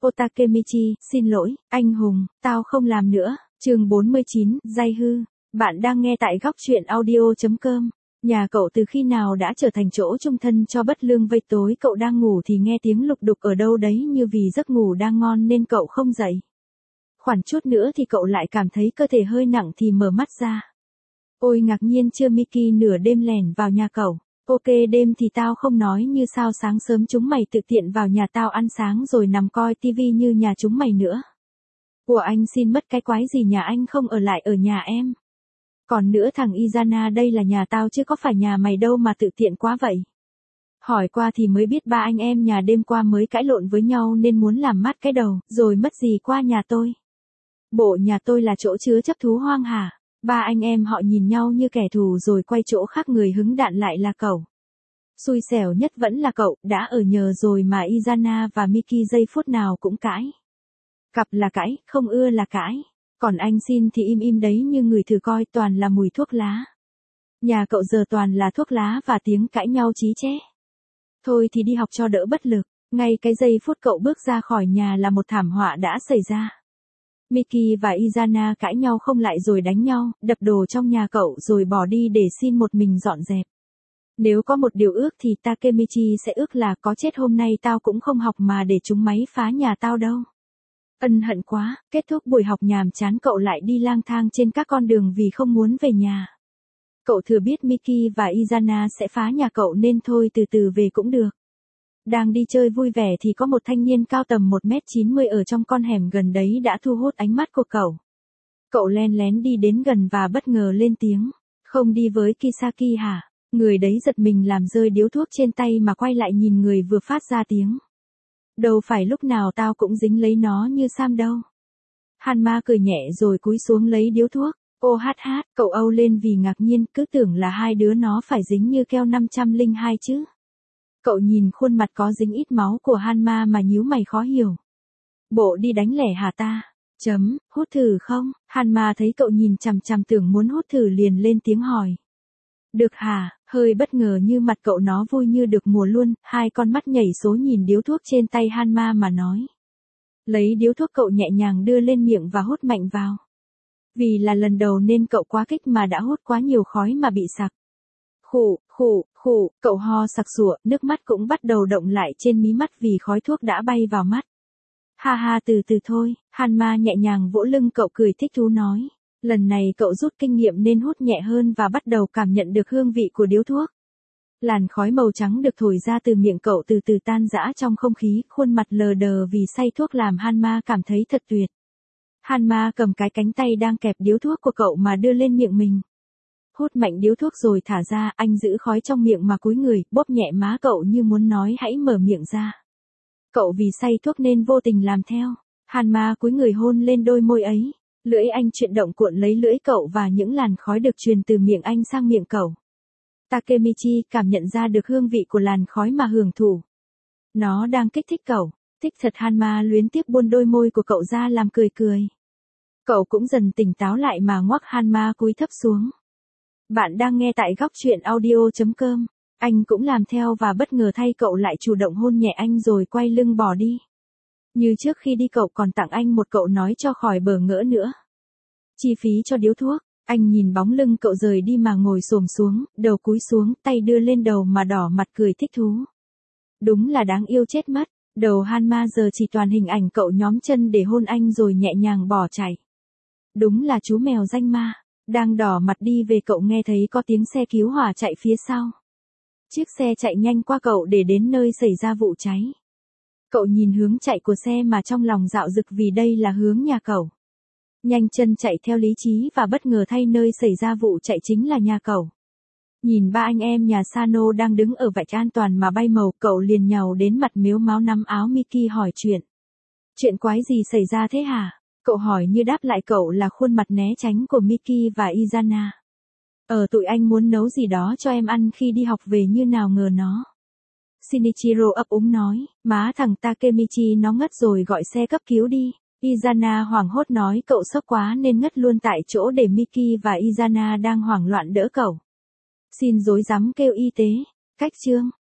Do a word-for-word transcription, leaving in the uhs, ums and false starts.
Otakemichi, xin lỗi, anh hùng, tao không làm nữa. Chương bốn mươi chín, Giai hư. Bạn đang nghe tại góc truyện audio chấm com. Nhà cậu từ khi nào đã trở thành chỗ chung thân cho bất lương vậy? Tối cậu đang ngủ thì nghe tiếng lục đục ở đâu đấy, như vì giấc ngủ đang ngon nên cậu không dậy. Khoảng chút nữa thì cậu lại cảm thấy cơ thể hơi nặng thì mở mắt ra. Ôi ngạc nhiên chưa, Mickey nửa đêm lẻn vào nhà cậu. Ok, đêm thì tao không nói như sao sáng sớm chúng mày tự tiện vào nhà tao ăn sáng rồi nằm coi tivi như nhà chúng mày nữa. Của anh xin mất cái quái gì, nhà anh không ở lại ở nhà em. Còn nữa thằng Izana, đây là nhà tao chứ có phải nhà mày đâu mà tự tiện quá vậy. Hỏi qua thì mới biết ba anh em nhà đêm qua mới cãi lộn với nhau nên muốn làm mát cái đầu, rồi mất gì qua nhà tôi. Bộ nhà tôi là chỗ chứa chấp thú hoang hả? Ba anh em họ nhìn nhau như kẻ thù rồi quay chỗ khác, người hứng đạn lại là cậu. Xui xẻo nhất vẫn là cậu, đã ở nhờ rồi mà Izana và Mickey giây phút nào cũng cãi. Cặp là cãi, không ưa là cãi. Còn anh xin thì im im đấy, như người thử coi, toàn là mùi thuốc lá. Nhà cậu giờ toàn là thuốc lá và tiếng cãi nhau chí chẽ. Thôi thì đi học cho đỡ bất lực. Ngay cái giây phút cậu bước ra khỏi nhà là một thảm họa đã xảy ra. Mickey và Izana cãi nhau không lại rồi đánh nhau, đập đồ trong nhà cậu rồi bỏ đi để xin một mình dọn dẹp. Nếu có một điều ước thì Takemichi sẽ ước là có chết hôm nay tao cũng không học mà để chúng máy phá nhà tao đâu. Ân hận quá, kết thúc buổi học nhàm chán cậu lại đi lang thang trên các con đường vì không muốn về nhà. Cậu thừa biết Mickey và Izana sẽ phá nhà cậu nên thôi từ từ về cũng được. Đang đi chơi vui vẻ thì có một thanh niên cao tầm một mét chín mươi ở trong con hẻm gần đấy đã thu hút ánh mắt của cậu. Cậu len lén đi đến gần và bất ngờ lên tiếng. Không đi với Kisaki hả? Người đấy giật mình làm rơi điếu thuốc trên tay mà quay lại nhìn người vừa phát ra tiếng. Đâu phải lúc nào tao cũng dính lấy nó như Sam đâu. Hanma cười nhẹ rồi cúi xuống lấy điếu thuốc. Ô hát hát, cậu âu lên vì ngạc nhiên, cứ tưởng là hai đứa nó phải dính như keo năm trăm lẻ hai chứ. Cậu nhìn khuôn mặt có dính ít máu của Hanma mà nhíu mày khó hiểu. Bộ đi đánh lẻ hả ta? Chấm, hút thử không? Hanma thấy cậu nhìn chằm chằm tưởng muốn hút thử liền lên tiếng hỏi. Được hả? Hơi bất ngờ như mặt cậu nó vui như được mùa luôn, hai con mắt nhảy số nhìn điếu thuốc trên tay Hanma mà nói. Lấy điếu thuốc cậu nhẹ nhàng đưa lên miệng và hút mạnh vào. Vì là lần đầu nên cậu quá kích mà đã hút quá nhiều khói mà bị sặc. Khụ, khụ, khụ, cậu ho sặc sụa, nước mắt cũng bắt đầu động lại trên mí mắt vì khói thuốc đã bay vào mắt. Ha ha, từ từ thôi, Hanma nhẹ nhàng vỗ lưng cậu cười thích thú nói. Lần này cậu rút kinh nghiệm nên hút nhẹ hơn và bắt đầu cảm nhận được hương vị của điếu thuốc. Làn khói màu trắng được thổi ra từ miệng cậu từ từ tan rã trong không khí, khuôn mặt lờ đờ vì say thuốc làm Hanma cảm thấy thật tuyệt. Hanma cầm cái cánh tay đang kẹp điếu thuốc của cậu mà đưa lên miệng mình. Hút mạnh điếu thuốc rồi thả ra, anh giữ khói trong miệng mà cúi người, bóp nhẹ má cậu như muốn nói hãy mở miệng ra. Cậu vì say thuốc nên vô tình làm theo. Hanma cúi người hôn lên đôi môi ấy. Lưỡi anh chuyển động cuộn lấy lưỡi cậu và những làn khói được truyền từ miệng anh sang miệng cậu. Takemichi cảm nhận ra được hương vị của làn khói mà hưởng thụ. Nó đang kích thích cậu. Thích thật, Hanma luyến tiếc buôn đôi môi của cậu ra làm cười cười. Cậu cũng dần tỉnh táo lại mà ngoắc Hanma cúi thấp xuống. Bạn đang nghe tại góc truyện audio chấm com. Anh cũng làm theo và bất ngờ thay cậu lại chủ động hôn nhẹ anh rồi quay lưng bỏ đi. Như trước khi đi cậu còn tặng anh một cậu nói cho khỏi bỡ ngỡ nữa. Chi phí cho điếu thuốc, anh nhìn bóng lưng cậu rời đi mà ngồi xổm xuống, đầu cúi xuống, tay đưa lên đầu mà đỏ mặt cười thích thú. Đúng là đáng yêu chết mất, đầu Hanma giờ chỉ toàn hình ảnh cậu nhóm chân để hôn anh rồi nhẹ nhàng bỏ chạy. Đúng là chú mèo danh ma. Đang đỏ mặt đi về cậu nghe thấy có tiếng xe cứu hỏa chạy phía sau. Chiếc xe chạy nhanh qua cậu để đến nơi xảy ra vụ cháy. Cậu nhìn hướng chạy của xe mà trong lòng dạo dực vì đây là hướng nhà cậu. Nhanh chân chạy theo lý trí và bất ngờ thay nơi xảy ra vụ chạy chính là nhà cậu. Nhìn ba anh em nhà Sano đang đứng ở vạch an toàn mà bay màu, cậu liền nhào đến mặt mếu máo nắm áo Mickey hỏi chuyện. Chuyện quái gì xảy ra thế hả? Cậu hỏi như đáp lại cậu là khuôn mặt né tránh của Mickey và Izana. Ờ tụi anh muốn nấu gì đó cho em ăn khi đi học về như nào ngờ nó. Shinichiro ấp úng nói, má thằng Takemichi nó ngất rồi, gọi xe cấp cứu đi. Izana hoảng hốt nói cậu sốc quá nên ngất luôn tại chỗ để Mickey và Izana đang hoảng loạn đỡ cậu. Xin dối dám kêu y tế. Cách chương.